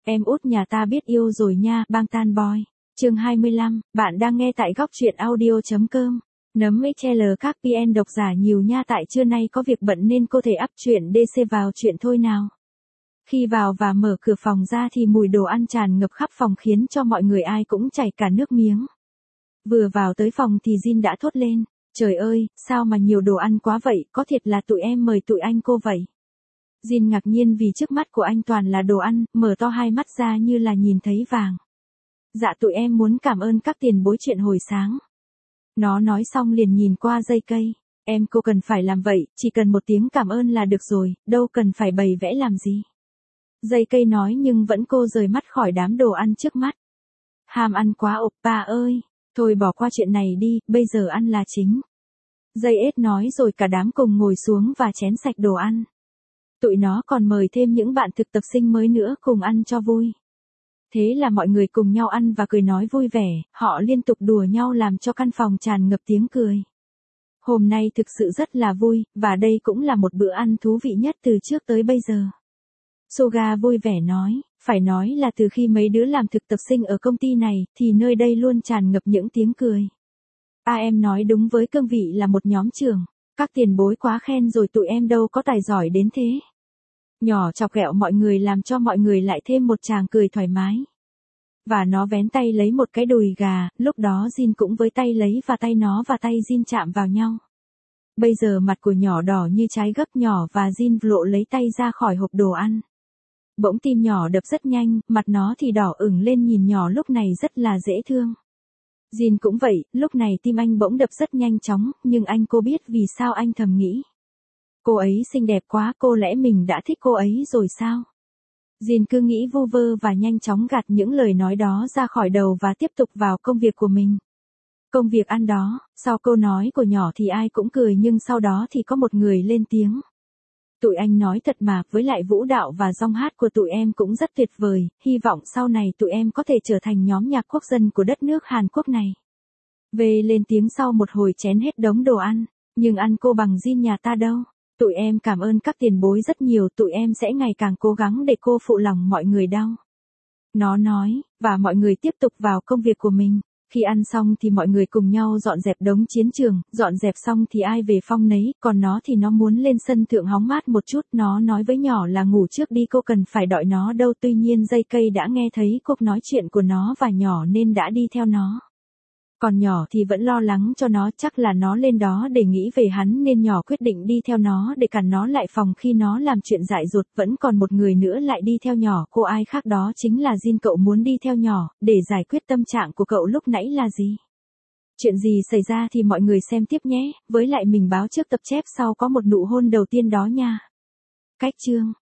Em út nhà ta biết yêu rồi nha, Bangtan Boy. Chương 25, bạn đang nghe tại góc truyện audio.com. Nấm XL các PN độc giả nhiều nha, tại trưa nay có việc bận nên cô thể up chuyện DC vào chuyện thôi nào. Khi vào và mở cửa phòng ra thì mùi đồ ăn tràn ngập khắp phòng khiến cho mọi người ai cũng chảy cả nước miếng. Vừa vào tới phòng thì Jin đã thốt lên, trời ơi, sao mà nhiều đồ ăn quá vậy, có thiệt là tụi em mời tụi anh cô vậy. Jin ngạc nhiên vì trước mắt của anh toàn là đồ ăn, mở to hai mắt ra như là nhìn thấy vàng. Dạ tụi em muốn cảm ơn các tiền bối chuyện hồi sáng. Nó nói xong liền nhìn qua dây cây. Em cô cần phải làm vậy, chỉ cần một tiếng cảm ơn là được rồi, đâu cần phải bày vẽ làm gì. Dây cây nói nhưng vẫn cô rời mắt khỏi đám đồ ăn trước mắt. Ham ăn quá oppa ơi, thôi bỏ qua chuyện này đi, bây giờ ăn là chính. Dây ếch nói rồi cả đám cùng ngồi xuống và chén sạch đồ ăn. Tụi nó còn mời thêm những bạn thực tập sinh mới nữa cùng ăn cho vui. Thế là mọi người cùng nhau ăn và cười nói vui vẻ, họ liên tục đùa nhau làm cho căn phòng tràn ngập tiếng cười. Hôm nay thực sự rất là vui, và đây cũng là một bữa ăn thú vị nhất từ trước tới bây giờ. Suga vui vẻ nói, phải nói là từ khi mấy đứa làm thực tập sinh ở công ty này, thì nơi đây luôn tràn ngập những tiếng cười. Em nói đúng với cương vị là một nhóm trưởng, các tiền bối quá khen rồi, tụi em đâu có tài giỏi đến thế. Nhỏ chọc ghẹo mọi người làm cho mọi người lại thêm một tràng cười thoải mái. Và nó vén tay lấy một cái đùi gà, lúc đó Jin cũng với tay lấy và tay nó và tay Jin chạm vào nhau. Bây giờ mặt của nhỏ đỏ như trái gấc nhỏ và Jin lộ lấy tay ra khỏi hộp đồ ăn. Bỗng tim nhỏ đập rất nhanh, mặt nó thì đỏ ửng lên, nhìn nhỏ lúc này rất là dễ thương. Jin cũng vậy, lúc này tim anh bỗng đập rất nhanh chóng, nhưng anh cô biết vì sao anh thầm nghĩ. Cô ấy xinh đẹp quá, cô lẽ mình đã thích cô ấy rồi sao? Jin cứ nghĩ vu vơ và nhanh chóng gạt những lời nói đó ra khỏi đầu và tiếp tục vào công việc của mình. Công việc ăn đó, sau câu nói của nhỏ thì ai cũng cười, nhưng sau đó thì có một người lên tiếng. Tụi anh nói thật mà, với lại vũ đạo và giọng hát của tụi em cũng rất tuyệt vời, hy vọng sau này tụi em có thể trở thành nhóm nhạc quốc dân của đất nước Hàn Quốc này. Về lên tiếng sau một hồi chén hết đống đồ ăn, nhưng ăn cô bằng Jin nhà ta đâu. Tụi em cảm ơn các tiền bối rất nhiều, tụi em sẽ ngày càng cố gắng để cô phụ lòng mọi người đau. Nó nói, và mọi người tiếp tục vào công việc của mình. Khi ăn xong thì mọi người cùng nhau dọn dẹp đống chiến trường, dọn dẹp xong thì ai về phòng nấy, còn nó thì nó muốn lên sân thượng hóng mát một chút, nó nói với nhỏ là ngủ trước đi, cô cần phải đợi nó đâu, tuy nhiên dây cây đã nghe thấy cuộc nói chuyện của nó và nhỏ nên đã đi theo nó. Còn nhỏ thì vẫn lo lắng cho nó, chắc là nó lên đó để nghĩ về hắn nên nhỏ quyết định đi theo nó để cản nó lại phòng khi nó làm chuyện dại dột. Vẫn còn một người nữa lại đi theo nhỏ, cô ai khác đó chính là Jin. Cậu muốn đi theo nhỏ, để giải quyết tâm trạng của cậu lúc nãy là gì? Chuyện gì xảy ra thì mọi người xem tiếp nhé, với lại mình báo trước tập chép sau có một nụ hôn đầu tiên đó nha. Cách chương